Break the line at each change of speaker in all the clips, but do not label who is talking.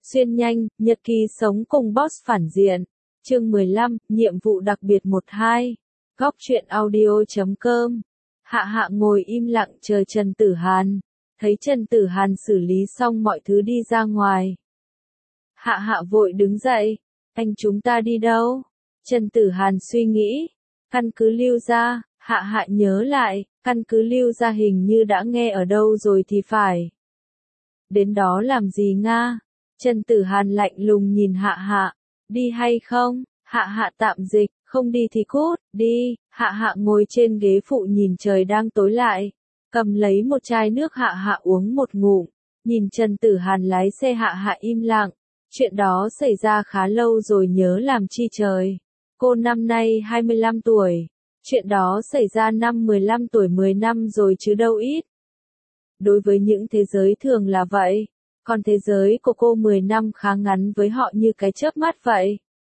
Xuyên nhanh, nhật ký sống cùng boss phản diện. Chương 15, nhiệm vụ đặc biệt 12. Góc truyện audio.com. Hạ ngồi im lặng chờ Trần Tử Hàn. Thấy Trần Tử Hàn xử lý xong mọi thứ đi ra ngoài. Hạ vội đứng dậy. Anh chúng ta đi đâu? Trần Tử Hàn suy nghĩ. Căn cứ Lưu Gia. Hạ nhớ lại, căn cứ Lưu Gia hình như đã nghe ở đâu rồi thì phải. Đến đó làm gì Nga? Trần Tử Hàn lạnh lùng nhìn Hạ. Đi hay không? Hạ tạm dịch, không đi thì cút, đi. Hạ ngồi trên ghế phụ nhìn trời đang tối lại. Cầm lấy một chai nước Hạ uống một ngụm. Nhìn Trần Tử Hàn lái xe Hạ im lặng. Chuyện đó xảy ra khá lâu rồi nhớ làm chi trời. Cô năm nay 25 tuổi. Chuyện đó xảy ra năm 15 tuổi 10 năm rồi chứ đâu ít. Đối với những thế giới thường là vậy. Còn thế giới của cô 10 năm khá ngắn với họ như cái chớp mắt vậy.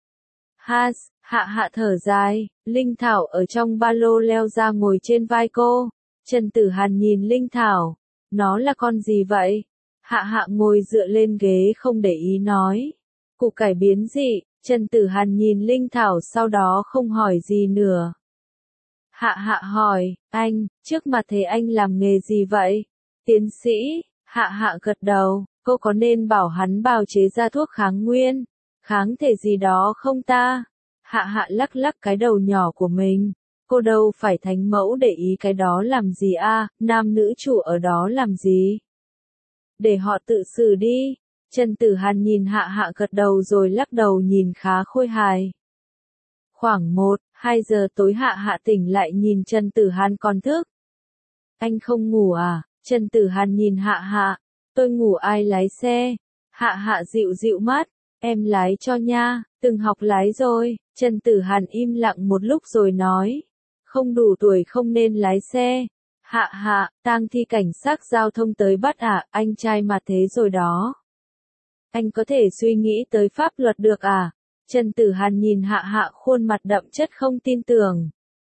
Hạ thở dài, Linh Thảo ở trong ba lô leo ra ngồi trên vai cô. Trần Tử Hàn nhìn Linh Thảo, nó là con gì vậy? Hạ ngồi dựa lên ghế không để ý nói. Củ cải biến dị. Trần Tử Hàn nhìn Linh Thảo sau đó không hỏi gì nữa. Hạ hỏi, anh, trước mặt thế anh làm nghề gì vậy? Tiến sĩ. Hạ gật đầu, cô có nên bảo hắn bào chế ra thuốc kháng nguyên, kháng thể gì đó không ta? Hạ lắc cái đầu nhỏ của mình. Cô đâu phải thánh mẫu để ý cái đó làm gì a, nam nữ chủ ở đó làm gì? Để họ tự xử đi. Trần Tử Hàn nhìn Hạ gật đầu rồi lắc đầu nhìn khá khôi hài. Khoảng 1-2 giờ tối Hạ tỉnh lại nhìn Trần Tử Hàn còn thức. Anh không ngủ à? Trần Tử Hàn nhìn Hạ. Tôi ngủ ai lái xe? Hạ dịu mắt. Em lái cho nha, từng học lái rồi. Trần Tử Hàn im lặng một lúc rồi nói. Không đủ tuổi không nên lái xe. Hạ, tang thi cảnh sát giao thông tới bắt à, anh trai mà thế rồi đó. Anh có thể suy nghĩ tới pháp luật được à? Trần Tử Hàn nhìn Hạ khuôn mặt đậm chất không tin tưởng.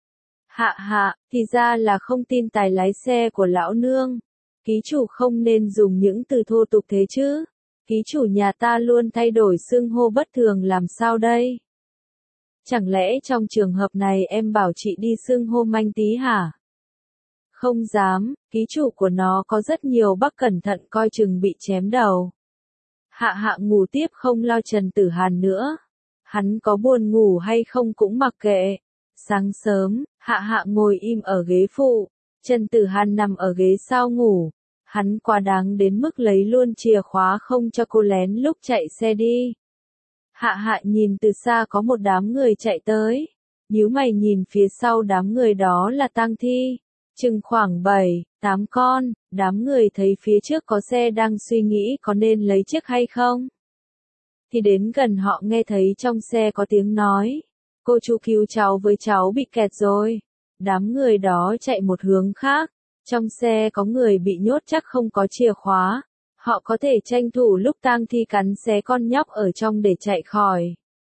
Hạ, thì ra là không tin tài lái xe của lão nương. Ký chủ không nên dùng những từ thô tục thế chứ. Ký chủ nhà ta luôn thay đổi xưng hô bất thường làm sao đây? Chẳng lẽ trong trường hợp này em bảo chị đi xưng hô manh tí hả? Không dám, ký chủ của nó có rất nhiều bác cẩn thận coi chừng bị chém đầu. Hạ ngủ tiếp không lo Trần Tử Hàn nữa. Hắn có buồn ngủ hay không cũng mặc kệ. Sáng sớm, Hạ ngồi im ở ghế phụ. Trần Tử Hàn nằm ở ghế sau ngủ. Hắn quá đáng đến mức lấy luôn chìa khóa không cho cô lén lúc chạy xe đi. Hạ nhìn từ xa có một đám người chạy tới. Nhíu mày nhìn phía sau đám người đó là tang thi. Chừng khoảng 7-8 con, đám người thấy phía trước có xe đang suy nghĩ có nên lấy chiếc hay không. Thì đến gần họ nghe thấy trong xe có tiếng nói. Cô chú cứu cháu với cháu bị kẹt rồi. Đám người đó chạy một hướng khác. Trong xe có người bị nhốt chắc không có chìa khóa. Họ có thể tranh thủ lúc tang thi cắn xé con nhóc ở trong để chạy khỏi.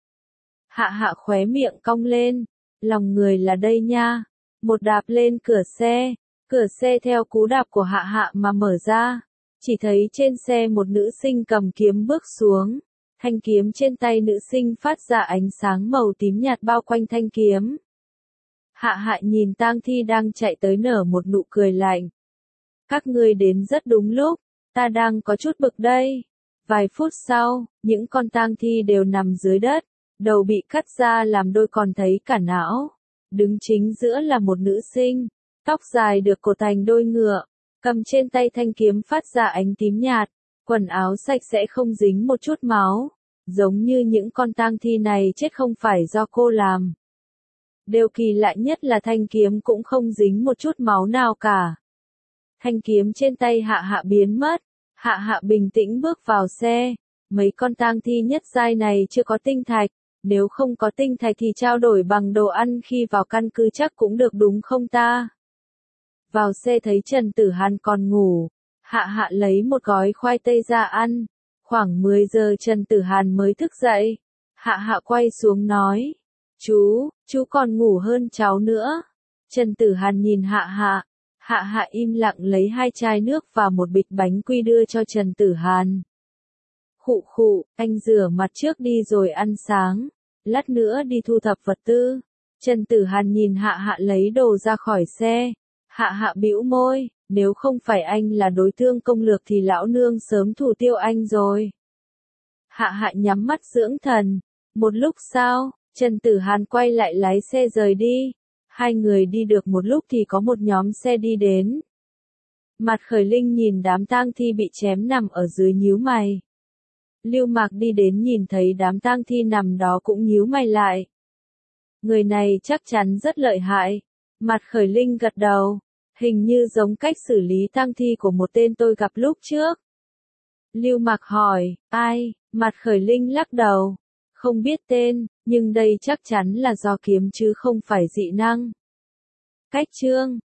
Hạ khóe miệng cong lên. Lòng người là đây nha. Một đạp lên cửa xe theo cú đạp của Hạ mà mở ra. Chỉ thấy trên xe một nữ sinh cầm kiếm bước xuống. Thanh kiếm trên tay nữ sinh phát ra ánh sáng màu tím nhạt bao quanh thanh kiếm. Hạ nhìn tang thi đang chạy tới nở một nụ cười lạnh. Các ngươi đến rất đúng lúc, ta đang có chút bực đây. Vài phút sau, những con tang thi đều nằm dưới đất, đầu bị cắt ra làm đôi còn thấy cả não. Đứng chính giữa là một nữ sinh, tóc dài được cột thành đôi ngựa, cầm trên tay thanh kiếm phát ra ánh tím nhạt, quần áo sạch sẽ không dính một chút máu, giống như những con tang thi này chết không phải do cô làm. Điều kỳ lạ nhất là thanh kiếm cũng không dính một chút máu nào cả. Thanh kiếm trên tay Hạ biến mất, Hạ bình tĩnh bước vào xe, mấy con tang thi nhất giai này chưa có tinh thạch. Nếu không có tinh thạch thì trao đổi bằng đồ ăn khi vào căn cứ chắc cũng được đúng không ta? Vào xe thấy Trần Tử Hàn còn ngủ. Hạ lấy một gói khoai tây ra ăn. Khoảng 10 giờ Trần Tử Hàn mới thức dậy. Hạ quay xuống nói. Chú còn ngủ hơn cháu nữa. Trần Tử Hàn nhìn Hạ. Hạ im lặng lấy 2 chai nước và một bịch bánh quy đưa cho Trần Tử Hàn. Khụ khụ, anh rửa mặt trước đi rồi ăn sáng, lát nữa đi thu thập vật tư. Trần Tử Hàn nhìn Hạ Hạ lấy đồ ra khỏi xe. Hạ Hạ bĩu môi, nếu không phải anh là đối tượng công lược thì lão nương sớm thủ tiêu anh rồi. Hạ Hạ nhắm mắt dưỡng thần. Một lúc sau, Trần Tử Hàn quay lại lái xe rời đi. Hai người đi được một lúc thì có một nhóm xe đi đến. Mặt Khởi Linh nhìn đám tang thi bị chém nằm ở dưới nhíu mày. Lưu Mạc đi đến nhìn thấy đám tang thi nằm đó cũng nhíu mày lại. Người này chắc chắn rất lợi hại. Mặt Khởi Linh gật đầu. Hình như giống cách xử lý tang thi của một tên tôi gặp lúc trước. Lưu Mạc hỏi, ai? Mặt Khởi Linh lắc đầu. Không biết tên, nhưng đây chắc chắn là do kiếm chứ không phải dị năng. Cách chương